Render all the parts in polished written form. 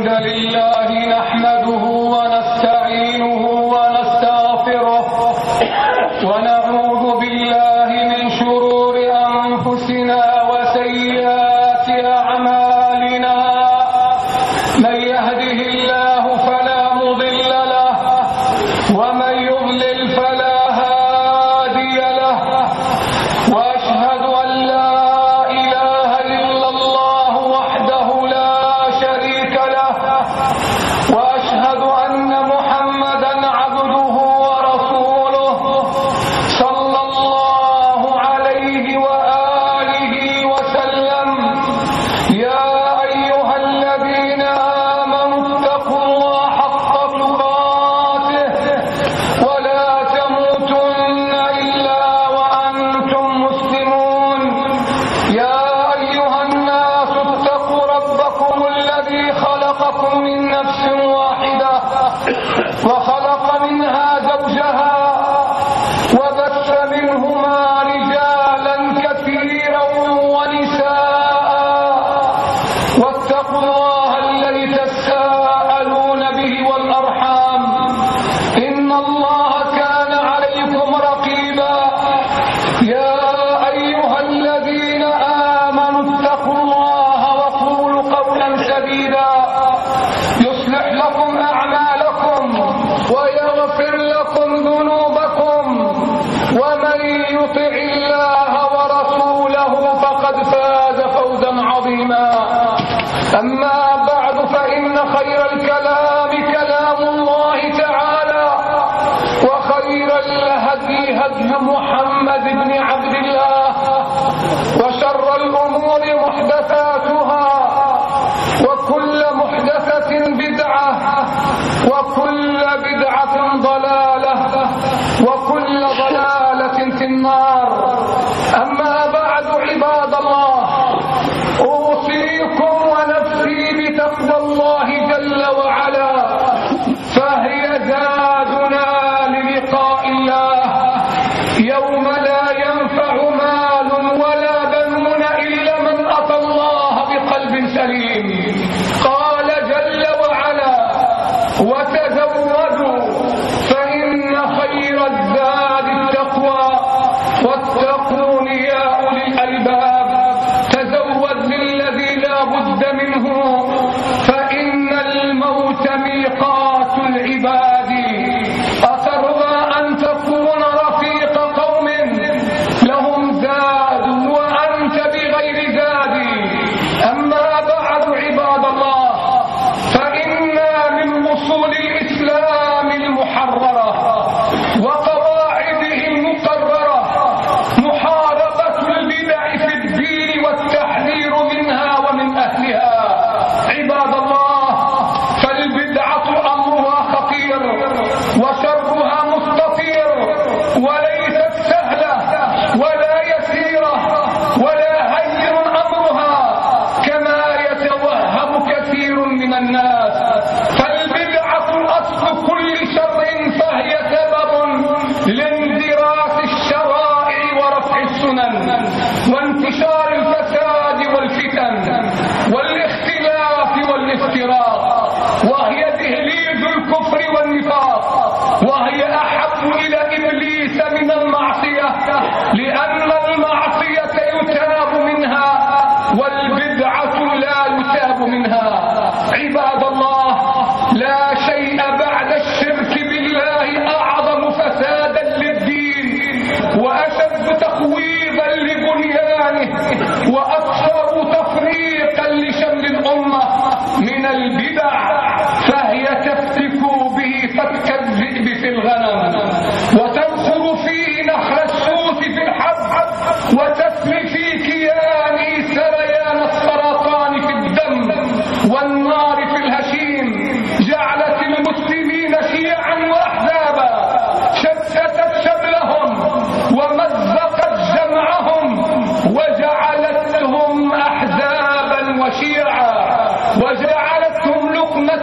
الحمد لله نحمده ونستعينه ونستغفره ونعوذ بالله من شرور أنفسنا وسيئات أعمالنا. من يهده الله فلا مضل له ومن يضلل فلا هادي له. وأشهد أن لا إله إلا الله وحده لا شريك له. وأشهد أن محمدا عبده ورسوله صلى الله عليه وآله وسلم. يا أيها الذين آمنوا اتقوا الله حق تقاته ولا تموتن إلا وأنتم مسلمون. يا أيها الناس اتقوا ربكم الذي خلقكم من نفس واحدة وخلق منها زوجها وبث منهما رجالا كثيرا ونساء. واتقوا الله الذي تساءلون به والأرحام إن الله كان عليكم رقيبا. يا أيها الذين آمنوا اتقوا الله وقولوا قولا سديدا يصلح لكم أعمالكم ويغفر لكم ذنوبكم ومن يطع الله ورسوله فقد فاز فوزا عظيما. أما بعد فإن خير الكلام كلام الله تعالى وخير الهدي هدي محمد بن عبد الله وشر الأمور محدثاتها وكل محدثة بدعة وكل بدعة ضلالة وكل ضلالة في النار. أما بعد عباد الله، أوصيكم ونفسي بتقوى الله جل وعلا، فهي زادنا للقاء الله يوم لا ينفع مال ولا بنون إلا من أتى الله بقلب سليم. قال جل وعلا: وتزودوا فإن خير الزاد التقوى واتقون يا أولي الألباب. تزود للذي لا بد منه فإن الموت ميقات العباد. أترضى أن تكون رفيق قوم لهم زاد وأنت بغير زاد؟ أما بعد عباد الله، فإنا من أصول الإسلام المحررة وقواعده المقررة محاربة البدع في الدين والتحذير منها ومن أهلها. عباد الله، فالبدعة أمرها خطير وشرها مستطير وليست سهلة ولا يسيرة ولا هين أمرها كما يتوهم كثير من الناس. فالبدعة أصل كل شر، فهي سبب لاندراس الشرائع ورفع السنن وانتشار الفساد والفتن والاختلاف والافتراق، وهي تهليد الكفر والنفاق، وهي أحب إلى إبليس من المعصية، لأن المعصية يتاب منها والبدعة لا يتاب منها. عباد الله، لا شيء بعد الشرك بالله أعظم فسادا للدين وأشد تخويضا لبنيانه وأكثر تفريقا لشمل الأمة من البدع، فهي تفتك به فتك الذئب في الغنم وتنخر فيه نخل السوس في الحب وتسري في كيانه سريان السرطان في الدم والنار في الهشيم. جعلت المسلمين شيعا وأحزابا، شتتت شملهم ومزقت جمعهم وجعلتهم أحزابا وشيعا وجعلتهم لقمة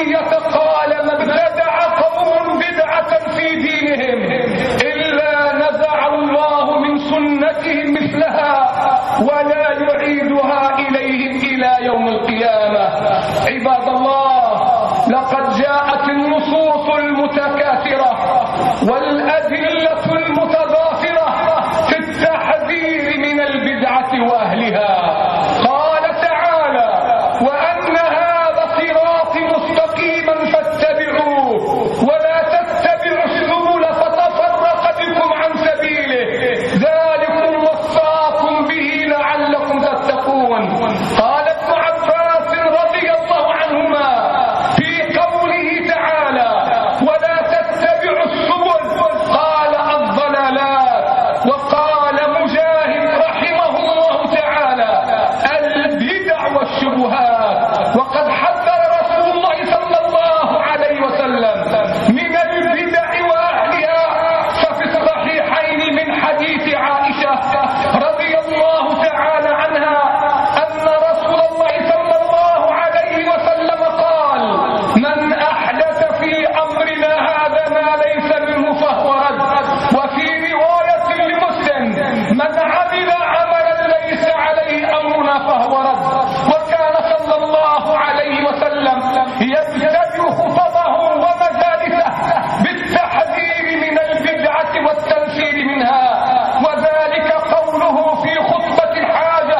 معاوية قال: ما ابتدع قوم بدعة في دينهم إلا نزع الله من سنتهم مثلها ولا يعيدها إليهم إلى يوم القيامة. عباد الله، لقد جاءت النصوص المتكاثرة والأدلة المتضافرة في التحذير من البدعة وأهلها. قال تعالى: وأن هذا صراطي مستقيما فاتبعوه ولا تتبعوا السبل فتفرق بكم عن سبيله ذلكم وصاكم به لعلكم تتقون. قال ابن عباس رضي الله عنهما في قوله تعالى: ولا تتبعوا السبل، قال: الضلالات. وقال مجاهد رحمه الله تعالى: البدع والشبهات. وقد حذر رسول الله صلى الله عليه وسلم من البدع وأهلها، ففي الصحيحين من حديث عائشة رضي الله تعالى عنها أن رسول الله صلى الله عليه وسلم قال: من أحدث في أمرنا هذا ما ليس منه فهو رد. وفي رواية لمسلم: من عمل عملا ليس عليه أمرنا فهو رد. وكان صلى الله عليه وسلم يبتدئ خطبه ومجالسه بالتحذير من البدعة والتنفير منها، وذلك قوله في خطبة الحاجة: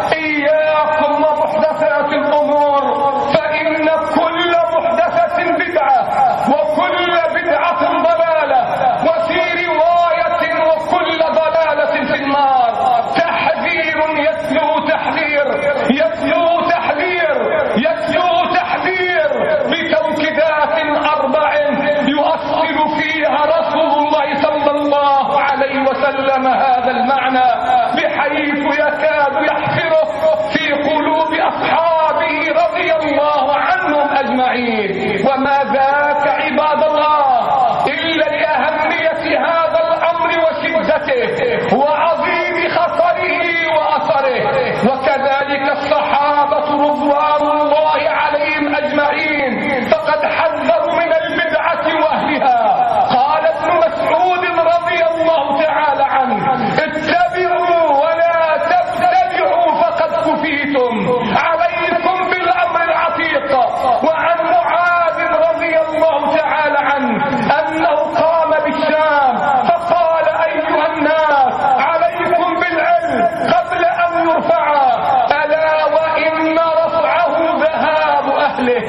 إياكم ومحدثات الأمور فإن كل محدثة بدعة وكل بدعة ضلالة، وفي رواية: وكل ضلالة في النار. تحذير يتلو تحذير يتلو تحذير يتلو تحذير بتوكيدات 4 يؤصل فيها رسول الله صلى الله عليه وسلم هذا المعنى بحيث يكاد يحفره في قلوب أصحابه رضي الله عنهم أجمعين. وما ذاك عباد الله إلا لأهمية هذا الأمر وشدته وعظيم خطره وأثره. وكذلك الصحابة رضوان الله عليهم أجمعين فقد حذروا من البدعة وأهلها. قال ابن مسعود رضي الله تعالى عنه: اتبعوا ولا تبتدعوا فقد كفيتم، عليكم بالأمر العتيق. وعن معاذ رضي الله تعالى عنه أنه قام بالشام فقال: أيها الناس، عليكم بالعلم قبل أن يرفع، ألا وإن رفعه ذهاب أهله،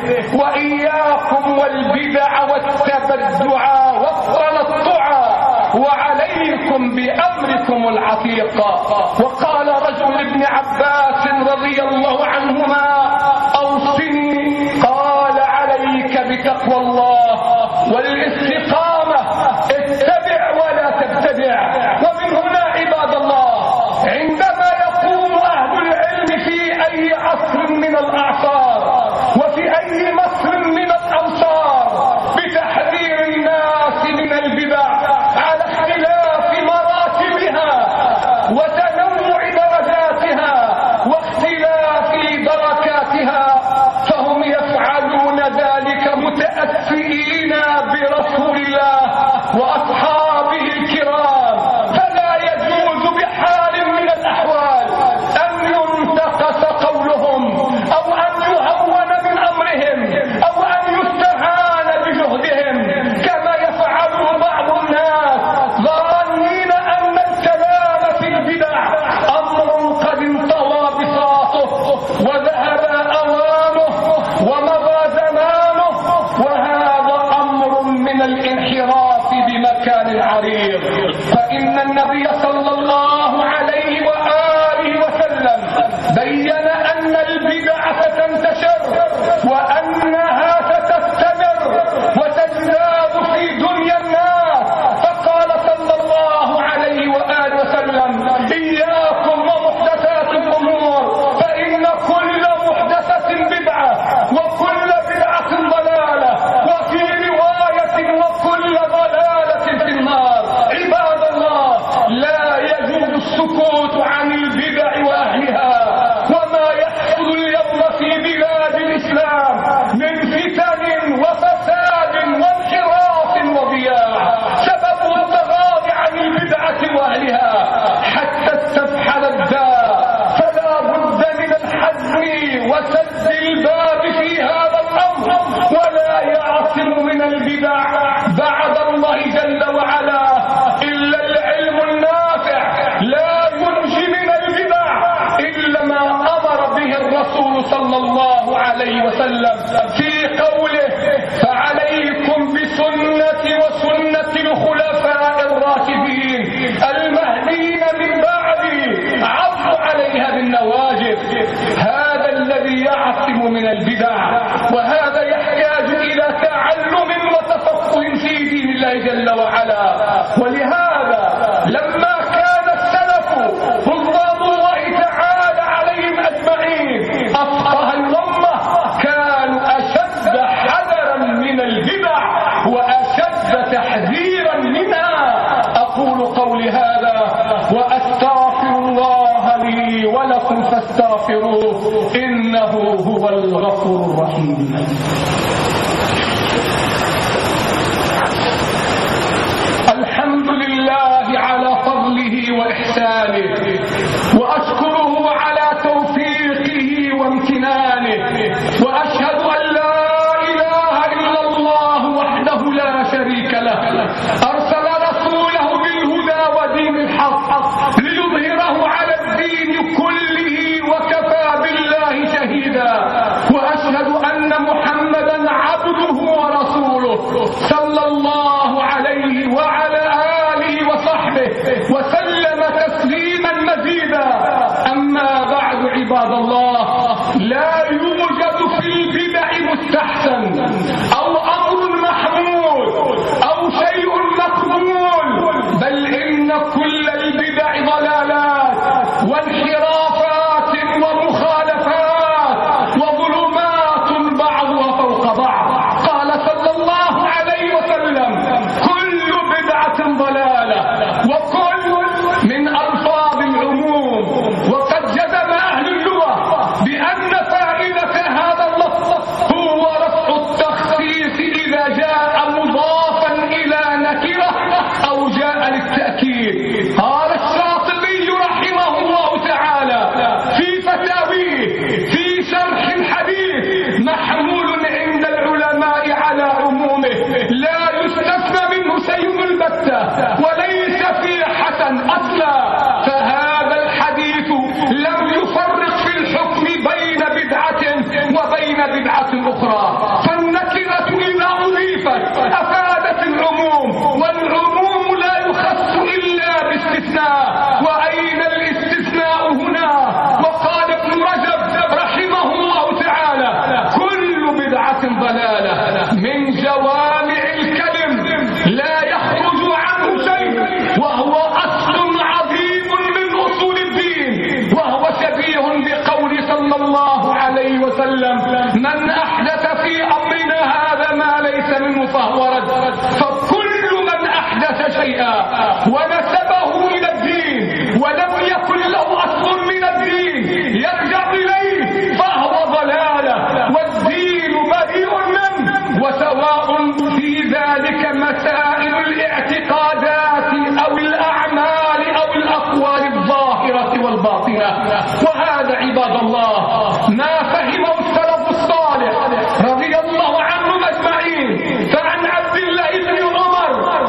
وإياكم والبدع والتبدع والتنطع، وعليكم بأمركم العتيق. وقال رجل ابن عباس رضي الله عنهما: أوصني. قال: عليك بتقوى الله والاستقامة، اتبع ولا تبتدع. ومن هنا عباد الله، عندما يقوم أهل العلم في أي عصر من الأعصار وفي أي مصر من الأمصار بتحذير الناس من البدع على اختلاف مراتبها وتنوع درجاتها واختلاف دركاتها، فهم يفعلون ذلك متأثرين برسول الله وأصحابه الكرام. فلا يجوز بحال من الأحوال أن ينتقص قولهم أو أن يهون من أمرهم أو أن يستهان بجهدهم كما يفعله بعض الناس، ظانين أن الكلام في البدع أمر قد انطوى بساطه وذهب أوانه ومضى زمانه، وهذا أمر من الانحراف بمكان جل وعلا. ولهذا لما كان السلف رضوان الله تعالى عليهم أجمعين أفقه الأمة كانوا أشد حذرا من البدع وأشد تحذيرا منها. أقول قولي هذا وأستغفر الله لي ولكم فاستغفروه إنه هو الغفور الرحيم. الحمد لله على فضله وإحسانه وأشكره على توفيقه وامتنانه وأشهد أن لا إله إلا الله وحده لا شريك له أرسل رسوله بالهدى ودين الحق ليظهره على الدين كله وكفى بالله شهيدا. وأشهد أن محمدا عبده ورسوله صلى الله عليه وعلى آله وصحبه وسلم تسليما مزيدا. أما بعد عباد الله، لا يوجد في البدع مستحسن أو أمر محمود أو شيء مقبول، بل إن كل البدع ضلالات وانحرافات ومخالفات وظلمات بعضها فوق بعض. قال صلى الله عليه وسلم: كل بدعة ضلالة، وكل من ألفاظ العموم. وقد جزم أهل اللغة بأن فائدة هذا اللفظ هو رفع التخصيص إذا جاء مضافا إلى نكرة أو جاء للتأكيد. قال الشاطبي رحمه الله تعالى في فتاويه في شرح الحديث: محمول عند العلماء على عمومه لا يستثنى منه شيء البتة وليس فيه حسن أصلا. فهذا الحديث لم يفرق في الحكم بين بدعة وبين بدعة أخرى، فالنكرة إذا أضيفت أفادت العموم، والعموم لا يخص إلا باستثناء. وأين الاستثناء هنا؟ وقال ابن رجب رحمه الله تعالى: كل بدعة ضلالة من جوامع الكلم لا يخرج عنه شيء، وهو أصل عظيم من أصول الدين، وهو شبيه بقول صلى الله عليه وسلم: من أحدث في أمرنا هذا ما ليس منه فهو رد. فكل من أحدث شيئا ونسبه إلى الدين ولم يكن له أصل من الدين يرجع إليه فهو ضلالة، والدين بريء منه. وسواء في ذلك مسائل الاعتقادات أو الأعمال أو الأقوال الظاهرة والباطنة. وهذا عباد الله ما فهمه السلف الصالح رضي الله عنهم أجمعين. فعن عبد الله بن عمر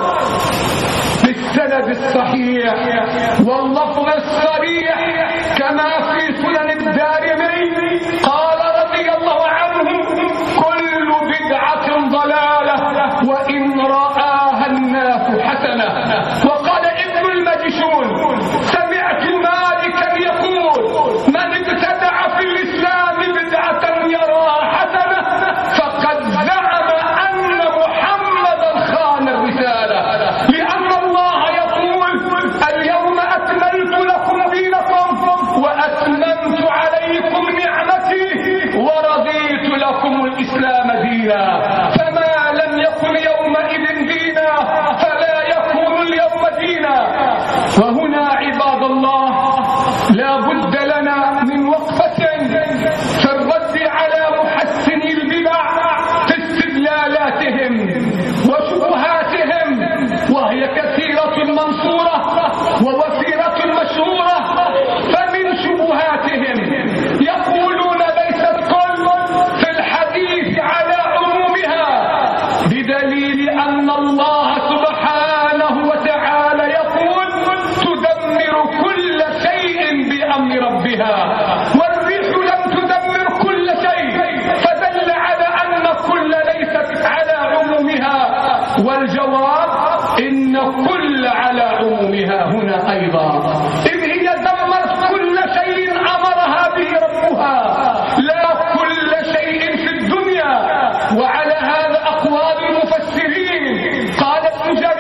بالسند الصحيح واللفظ الصريح كما في سنن الدارمي قال رضي الله عنه: كل بدعة ضلالة وإن رآها الناس حسنة. وقال ابن المجشون: سمعت مالكا يقول: من ابتدع في الإسلام بدعة يراها حسنة فقد زعم أن محمدا خان الرسالة، لأن الله يقول: اليوم أكملت لكم دينكم وأتممت عليكم نعمتي ورضيت لكم الإسلام دينا. فما لم يكن يومئذ دينا فلا يكون اليوم دينا. وهنا عباد الله لا بد لنا من وقفة في الرد على محسني البدع في استدلالاتهم وشبهاتهم، وهي كثيرة منصورة ووفيرة مشهورة. فمن شبهاتهم يقولون: ليست كل في الحديث على عمومها، بدليل أن الله سبحانه وتعالى يقول: تدمر كل شيء بأمر ربها، والريح لم تدمر كل شيء، فدل على أن كل ليست على عمومها. والجواب: إن كل على عمومها هنا أيضا، إذ هي دمرت كل شيء أمرها به ربها، لا كل شيء في الدنيا. وعلى هذا أقوال المفسرين. قال ابن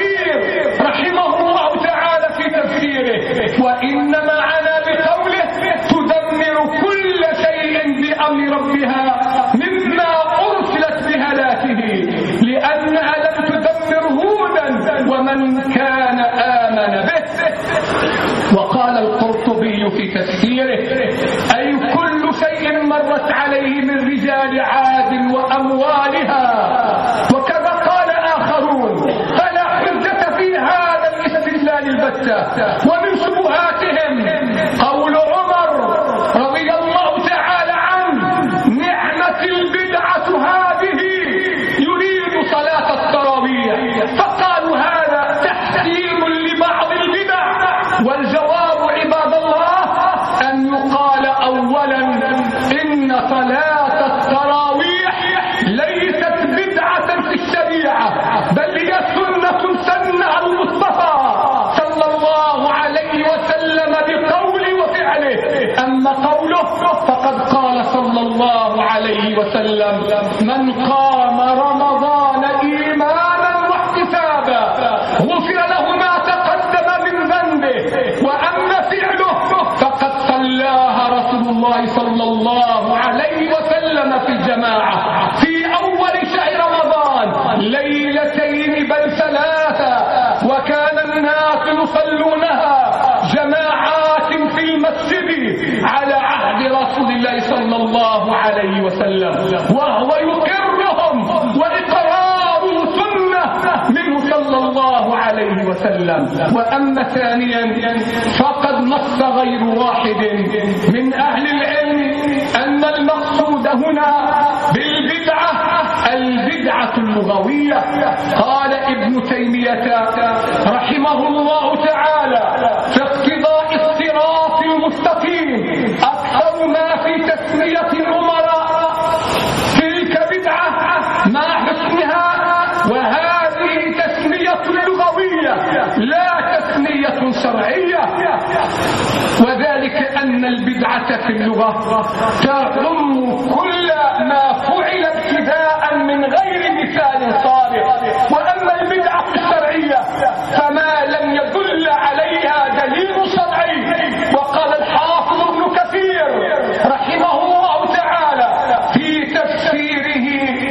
صام رمضان إيمانا واحتسابا غفر له ما تقدم من ذنبه، وأما فعله فقد صلاها رسول الله صلى الله عليه وسلم في الجماعة في أول شهر رمضان ليلتين بل ثلاثة، وكان الناس يصلونها جماعات في المسجد على عهد رسول الله صلى الله عليه وسلم، وهو يقرهم وإقراره سنة منه صلى الله عليه وسلم. وأما ثانيا فقد نص غير واحد من أهل العلم أن المقصود هنا بالبدعة البدعة اللغوية. قال ابن تيمية رحمه الله تعالى في اقتضاء الصراط المستقيم أكثر ما في تسمية الأمراء تلك بدعة مع حسنها، وهذه تسمية لغوية لا تسمية شرعية، وذلك أن البدعة في اللغة تعم كل ما فعل ابتداء من غير مثال صالح، وأما البدعة الشرعية فما لم يدل عليها دليل شرعي. وقال الحافظ ابن كثير رحمه الله تعالى في تفسيره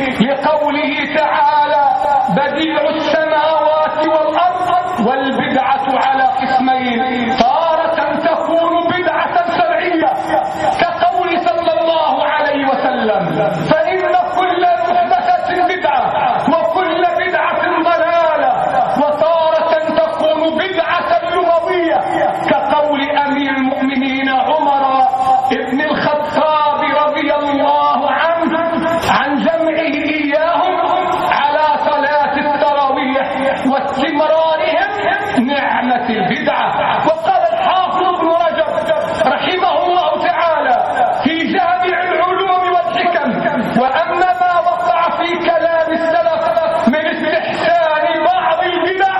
لقوله تعالى بديع السماوات والأرض والبدعة على قسمين، تارة تكون بدعة شرعية كقول صلى الله عليه وسلم فإن كل محدثة بدعة وكل بدعة ضلالة، وتارة تكون بدعة لغوية كقول أمير المؤمنين عمر ابن الخطاب رضي الله عنه عن جمعه إياهم على صلاة التراويح واستمرارهم نعمة البدعة. وقال الحافظ ابن رجب رحمه الله تعالى في جامع العلوم والحكم وأما ما وقع في كلام السلف من استحسان بعض البدع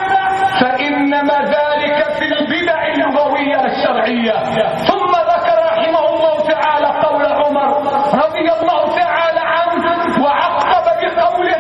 فإنما ذلك في البدع اللغوية الشرعية. ثم ذكر رحمه الله تعالى قول عمر رضي الله تعالى عنه وعقب بقوله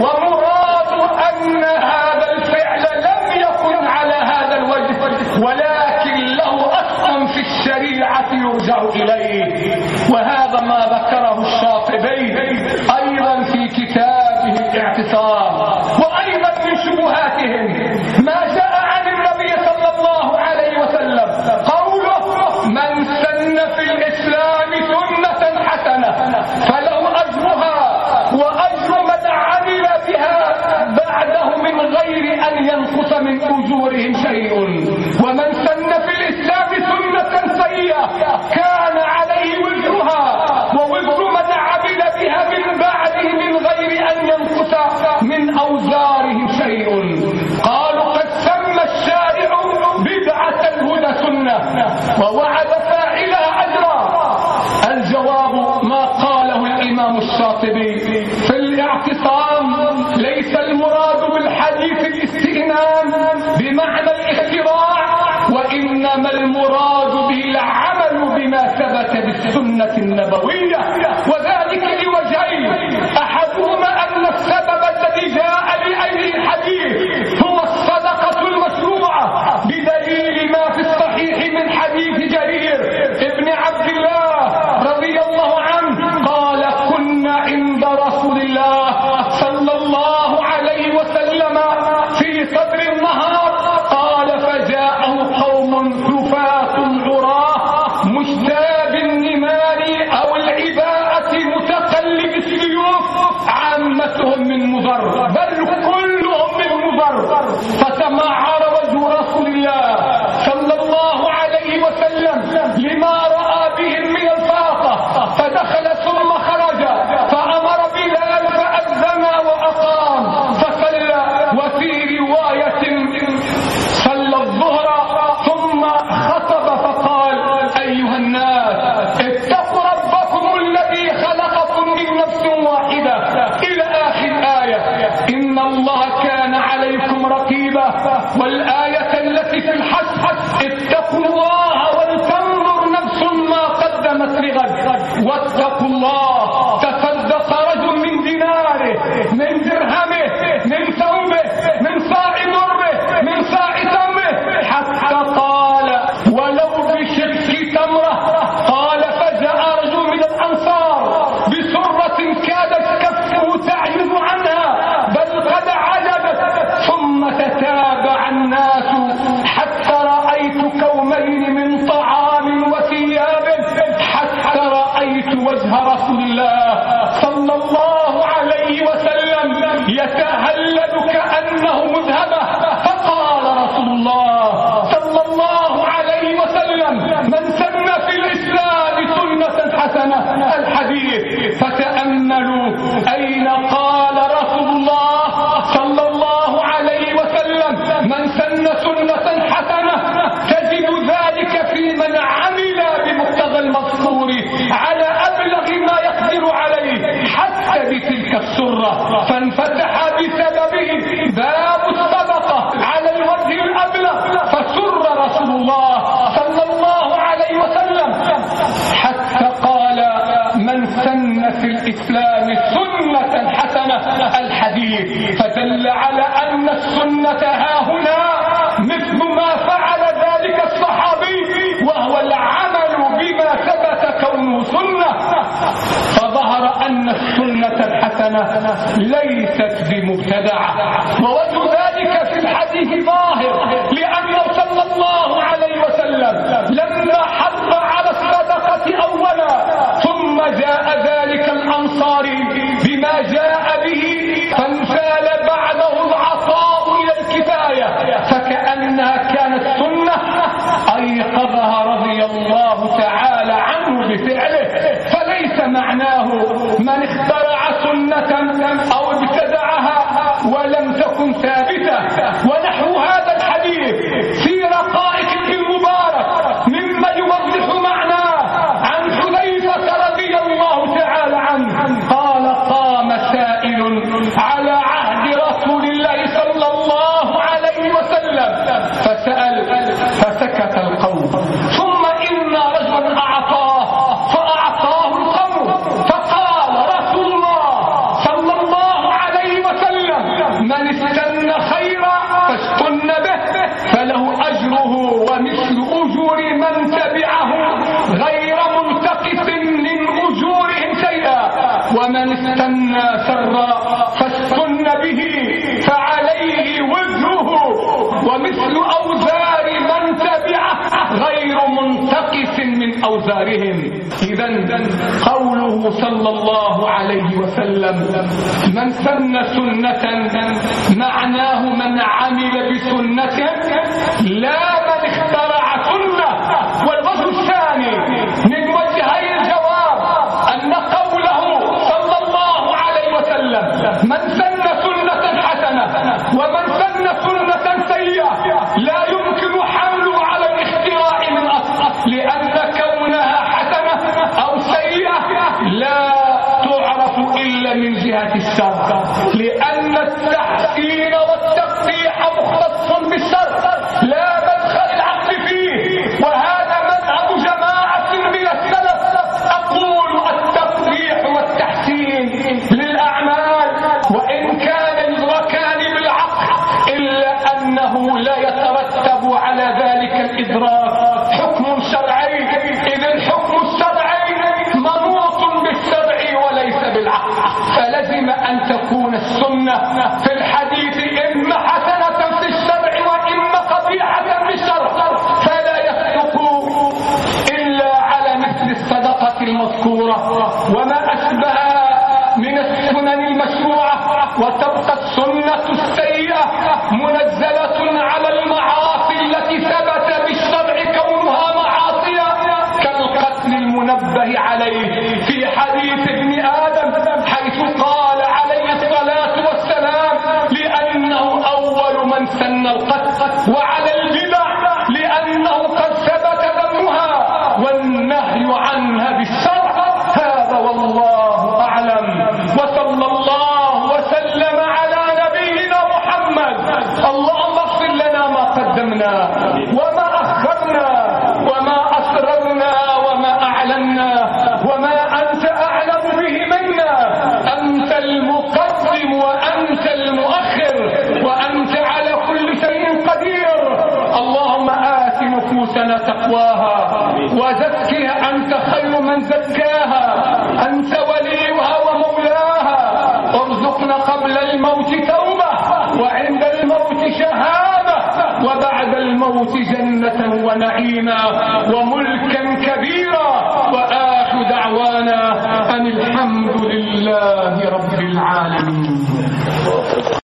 ومراد أن هذا الفعل لم يكن على هذا الوجه ولكن له أصل في الشريعة يرجع إليه. وهذا ما ذكره الشاطبي أيضا في كتابه الاعتصام. وأيضا من شبهاتهم ما جاء عن النبي صلى الله عليه وسلم قوله من سن في الإسلام سنة حسنة فله أجرها وأجر من عمل بها بعده من غير أن ينقص من أجورهم شيء، ومن سن في الإسلام سنة سيئة كان عليه وزرها ووزر من عمل بها من بعده من غير أن ينقص من أوزارهم شيء. قالوا قد سمى الشارع بدعة الهدى سنة ووعد فاعلها أجرا. الجواب ما قاله الإمام الشاطبي في الاعتصام ليس المراد بالحديث الاستئنان بمعنى الاختراع، وإنما المراد به العمل بما ثبت بالسنة النبوية، وذلك لوجهين: أحدهما أن السبب الذي جاء لأجل الحديث هو الصدقة المشروعة بدليل ما في الصحيح من حديث جرير ابن عبد الله رضي الله عنه قال كنا عند رسول الله صلى الله عليه وسلم في صدر النهار قال فجاءه قوم حفاة عراة مشتاب النمار أو العباءة متقلب السيوف عامتهم من مضر بل كلهم من مضر، فتمعر وجه رسول الله صلى الله عليه وسلم لما رأى بهم من الفاقة، فدخل ثم خرج فأمر بلال فأذن وأقام فصلى. وفي رواية صلى الظهر ثم خطب فقال أيها الناس اتقوا ربكم الذي خلقكم من نفس واحدة إلى آخر آية إن الله كان عليكم رقيبا. والآية التي في الحج اتقوا الله ولتنظر نفس ما قدمت لغد واتقوا الله. تصدق رجل من ديناره فانفتح بسببه باب الصدقة على الوجه الأبلغ، فسر رسول الله صلى الله عليه وسلم حتى قال: من سن في الإسلام سنة حسنة الحديث، فدل على أن السنة هاهنا مثل ما فعل ذلك الصحابي، وهو العمل بما ثبت كونه سنة. فظهر أن السنة الحسنة ليست بمبتدعة، ووجه ذلك في الحديث ظاهر، لأنه صلى الله عليه وسلم لما حض على الصدقة أولا ثم جاء ذلك الأنصاري بما جاء به، فانفال بعده العطاء إلى الكفاية، فكأنها كانت سنة أيقظها رضي الله تعالى عنه بفعله. فليس معناه من اخترع سنة أو ابتدعها ولم تكن ثابتة. ونحو هذا الحديث في رقائق ابن المبارك مما يوضح معناه عن حذيفة رضي الله تعالى عنه قال: قام سائل على عهد رسول الله صلى الله عليه وسلم فسأل فسكت القوم، ثم إن رجلا أعطاه فأعطاه القوم، فقال رسول الله صلى الله عليه وسلم: من استن خيرا فاستن به فله أجره ومثل أجور من تبعه غير منتقص من أجورهم شيئا، ومن استنى شرا فاستن به فعليه وزره ومثل أوزار من تبعه غير منتقص من أوزارهم. إذن قوله صلى الله عليه وسلم: من سن سنة، معناه من عمل بسنته لا من اخترع سنة. والوجه الثاني من وجهي الجواب أن قوله صلى الله عليه وسلم: من سن سنة حسنة ومن سن سنة سيئة لا يمكن حمله على الاختراع من أصل، لأن كونها حسنة أو سيئة لا تعرف إلا من جهة الشر، لأن التحسين والتقبيح مختص بالشر لا مدخل العقل فيه، وهذا مذهب جماعة من السلف. أقول التقبيح والتحسين للأعمال وإن كان يدركان بالعقل، إلا أنه لا يترتب على ذلك الإدراك حكم شرعي، إذ الحكم الشرعي منوط بالشرع وليس بالعقل. فلزم أن تكون السنة في الحديث إما حسنة في الشرع وإما قبيحة في الشرع، فلا يصدق إلا على مثل الصدقة المذكورة وما أشبهها من السنن المشروعة. وتبقى السنة السيئة منزلة على المعاصي التي ثبت بالشرع كونها معاصية، كالقتل المنبه عليه في حديث ابن آدم، حيث قال عليه الصلاة والسلام: لأنه أول من سن القتل، وعلى البدع لأنه قد ثبت دمها، والنهي عنها بالشرع. هذا والله أعلم، وصلى الله وسلم على نبينا محمد. اللهم اغفر لنا ما قدمنا وما أخرنا وما أسررنا وما أعلنا وما أنت أعلم به منا. أنت المقدم وأنت المؤخر وأنت على كل شيء قدير. اللهم آت نفوسنا تقواها وزكها، أنت خير من زكاها، أنت وليها ومولاها. ارزقنا قبل الموت توبة، وعند الموت شهادة، وبعد الموت جنة ونعيما وملكا كبيرا. وآخر دعوانا أن الحمد لله رب العالمين.